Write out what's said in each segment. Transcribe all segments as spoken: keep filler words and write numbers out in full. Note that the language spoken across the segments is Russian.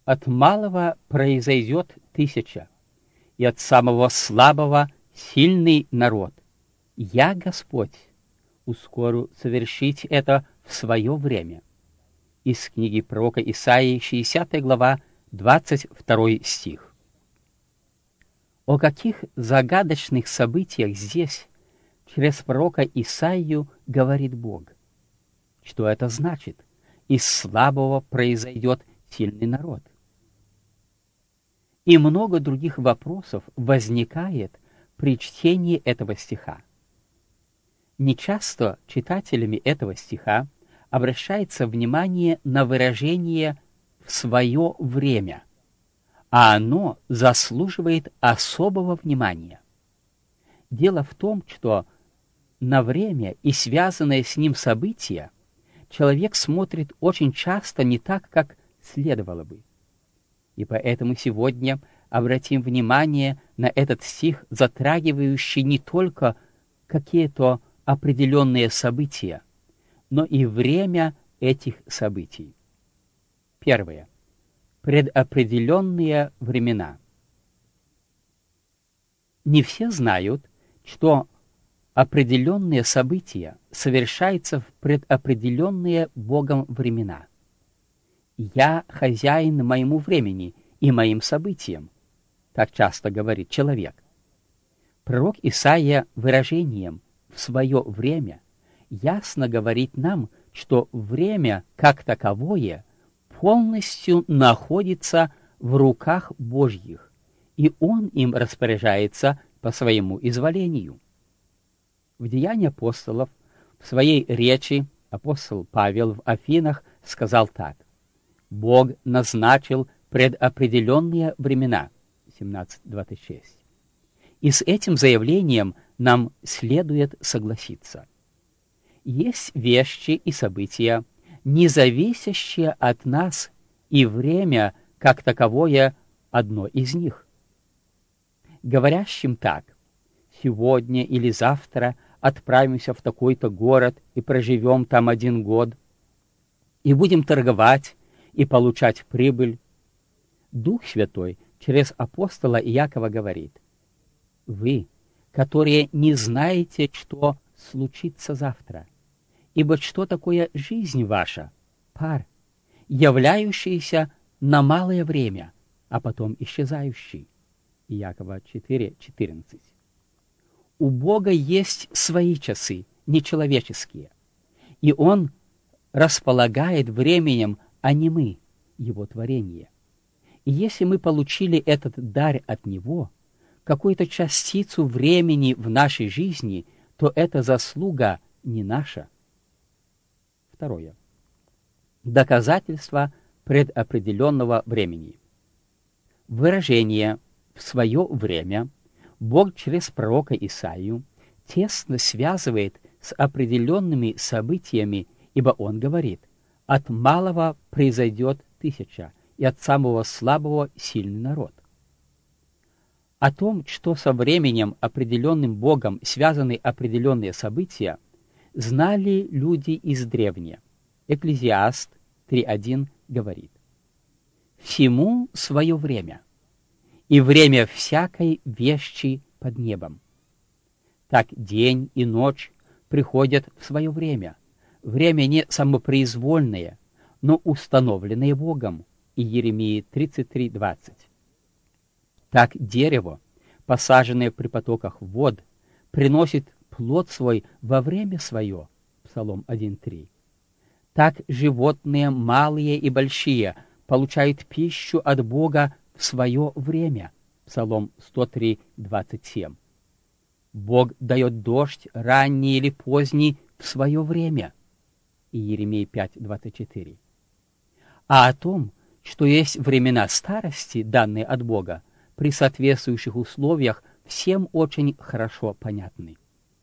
От малого произойдет тысяча, и от самого слабого сильный народ. Я, Господь, ускорю совершить это в свое время. Из книги пророка Исаии, шестидесятая глава, двадцать второй стих. О каких загадочных событиях здесь через пророка Исаию говорит Бог? Что это значит? Из слабого произойдет сильный народ. И много других вопросов возникает при чтении этого стиха. Нечасто читателями этого стиха обращается внимание на выражение «в свое время», а оно заслуживает особого внимания. Дело в том, что на время и связанное с ним события человек смотрит очень часто не так, как следовало бы. И поэтому сегодня обратим внимание на этот стих, затрагивающий не только какие-то определенные события, но и время этих событий. Первое. Предопределенные времена. Не все знают, что определенные события совершаются в предопределенные Богом времена. «Я хозяин моему времени и моим событиям», так часто говорит человек. Пророк Исаия выражением «в свое время» ясно говорит нам, что время, как таковое, полностью находится в руках Божьих, и Он им распоряжается по своему изволению. В Деянии апостолов в своей речи апостол Павел в Афинах сказал так: «Бог назначил предопределенные времена». семнадцать двадцать шесть. И с этим заявлением нам следует согласиться. Есть вещи и события, не зависящие от нас, и время, как таковое, одно из них. Говорящим так: «Сегодня или завтра отправимся в такой-то город и проживем там один год, и будем торговать и получать прибыль». Дух Святой через апостола Иакова говорит: «Вы, которые не знаете, что случится завтра, ибо что такое жизнь ваша? Пар, являющийся на малое время, а потом исчезающий». Иакова четыре четырнадцать. У Бога есть свои часы, нечеловеческие, и Он располагает временем, а не мы, Его творение. И если мы получили этот дар от Него, какую-то частицу времени в нашей жизни, то эта заслуга не наша. Второе. Доказательство предопределенного времени. Выражение «в свое время» Бог через пророка Исаию тесно связывает с определенными событиями, ибо Он говорит: «От малого произойдет тысяча, и от самого слабого сильный народ». О том, что со временем, определенным Богом, связаны определенные события, знали люди издревне. Экклезиаст три один говорит: «Всему свое время, и время всякой вещи под небом. Так день и ночь приходят в свое время, время не самопроизвольное, но установленное Богом». И Иеремии тридцать три двадцать. Так дерево, посаженное при потоках вод, приносит плод свой во время свое. Псалом один три. Так животные, малые и большие, получают пищу от Бога в свое время. Псалом сто три двадцать семь. Бог дает дождь, ранний или поздний, в свое время. И Иеремии пять двадцать четыре. А о том, что есть времена старости, данные от Бога, при соответствующих условиях, всем очень хорошо понятны.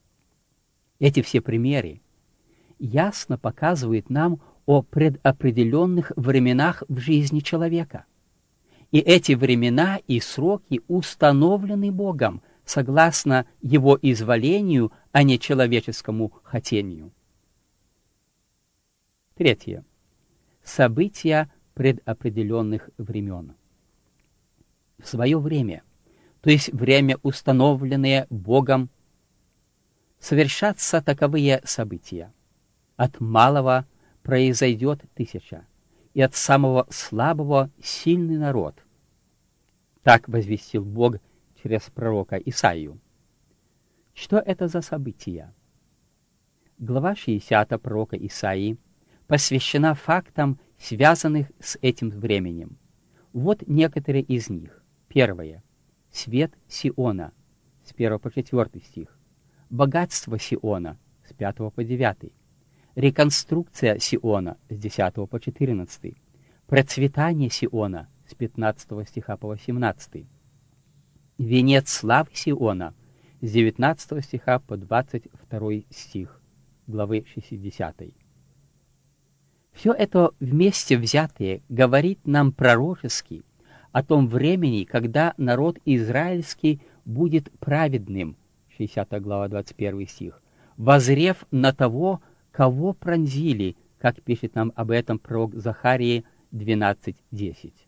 Эти все примеры ясно показывают нам о предопределенных временах в жизни человека. И эти времена и сроки установлены Богом, согласно Его изволению, а не человеческому хотению. Третье. События предопределенных времен. В свое время, то есть время, установленное Богом, совершатся таковые события. От малого произойдет тысяча, и от самого слабого сильный народ. Так возвестил Бог через пророка Исаию. Что это за события? Глава шестидесятая пророка Исаии посвящена фактам, связанных с этим временем. Вот некоторые из них. Первое. Свет Сиона, с первого по четвёртый стих. Богатство Сиона, с пятого по девятый. Реконструкция Сиона, с десятого по четырнадцатый. Процветание Сиона, с пятнадцатого стиха по восемнадцатый. Венец славы Сиона, с девятнадцатого стиха по двадцать второй стих главы шестидесятой. Все это вместе взятое говорит нам пророчески о том времени, когда народ израильский будет праведным, шестидесятая глава, двадцать первый стих, воззрев на того, кого пронзили, как пишет нам об этом пророк Захарии двенадцать десять.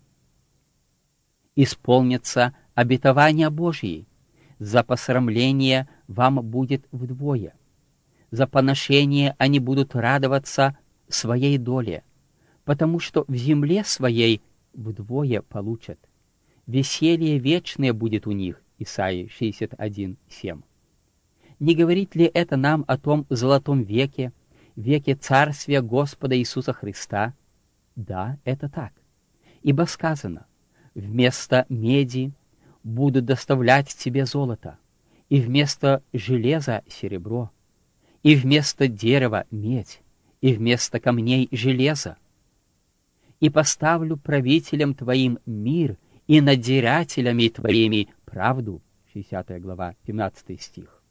Исполнится обетование Божие, за посрамление вам будет вдвое, за поношение они будут радоваться своей доле, потому что в земле своей вдвое получат. Веселье вечное будет у них, Исаии шестьдесят один семь. Не говорит ли это нам о том золотом веке, веке царствия Господа Иисуса Христа? Да, это так. Ибо сказано: вместо меди будут доставлять тебе золото, и вместо железа серебро, и вместо дерева медь, и вместо камней железо. И поставлю правителям твоим мир, и надзирателями твоими правду. шестидесятая глава, пятнадцатый стих.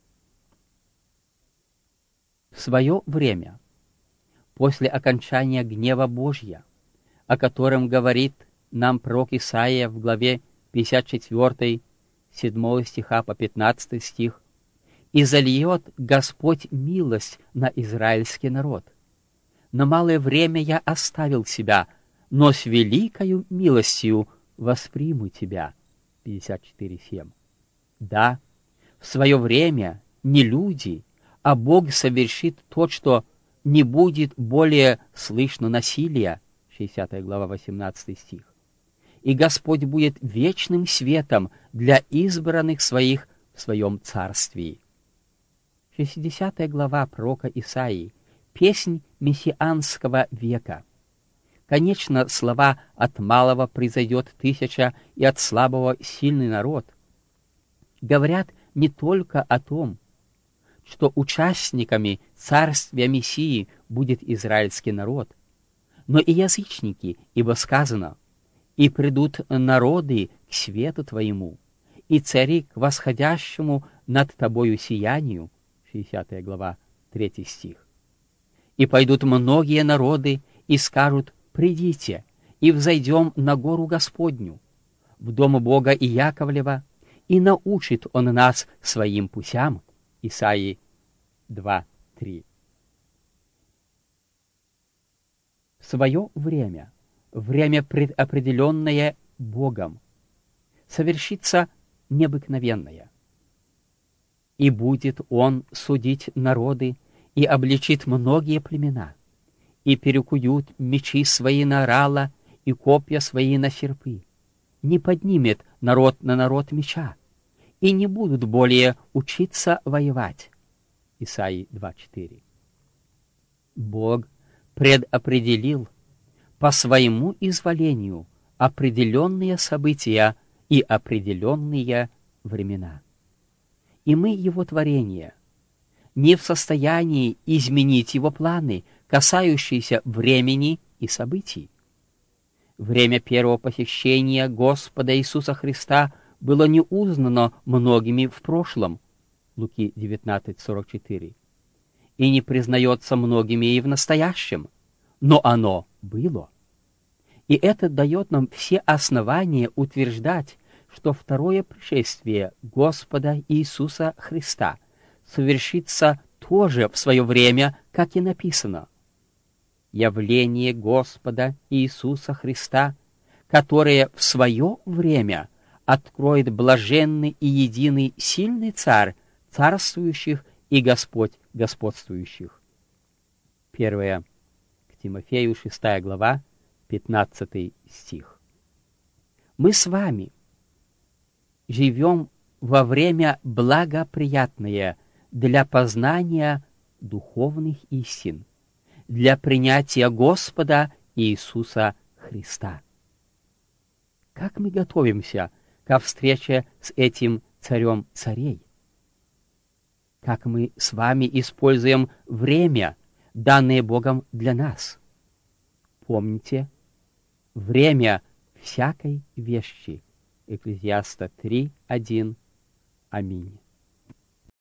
В свое время, после окончания гнева Божья, о котором говорит нам пророк Исаия в главе пятьдесят четвёртой, седьмого стиха по пятнадцатый стих, «И зальет Господь милость на израильский народ. На малое время я оставил себя, но с великою милостью восприму тебя». пятьдесят четыре семь. Да, в свое время не люди, а Бог совершит то, что не будет более слышно насилия. шестидесятая глава, восемнадцатый стих. И Господь будет вечным светом для избранных своих в своем царстве. шестидесятая глава пророка Исаии — песнь мессианского века. Конечно, слова «от малого произойдет тысяча, и от слабого сильный народ» говорят не только о том, что участниками царствия Мессии будет израильский народ, но и язычники, ибо сказано: «И придут народы к свету твоему, и цари к восходящему над тобою сиянию». шестидесятая глава, третий стих. «И пойдут многие народы, и скажут: придите, и взойдем на гору Господню, в дом Бога и Яковлева, и научит Он нас своим путям». Исаии два три. В свое время, время предопределенное Богом, совершится необыкновенное. «И будет Он судить народы, и обличит многие племена, и перекуют мечи свои на орала, и копья свои на серпы. Не поднимет народ на народ меча, и не будут более учиться воевать». Исаии два четыре. Бог предопределил по своему изволению определенные события и определенные времена. И мы, Его творение, не в состоянии изменить Его планы, касающиеся времени и событий. Время первого посещения Господа Иисуса Христа было не узнано многими в прошлом, Луки девятнадцать сорок четыре, и не признается многими и в настоящем, но оно было. И это дает нам все основания утверждать, что второе пришествие Господа Иисуса Христа совершится тоже в свое время, как и написано: явление Господа Иисуса Христа, которое в свое время откроет блаженный и единый сильный Царь царствующих и Господь господствующих. Первое к Тимофею, шестая глава, пятнадцатый стих. Мы с вами живем во время благоприятное для познания духовных истин, для принятия Господа Иисуса Христа. Как мы готовимся ко встрече с этим царем царей? Как мы с вами используем время, данное Богом для нас? Помните, время всякой вещи. Экклезиаста три, один. Аминь.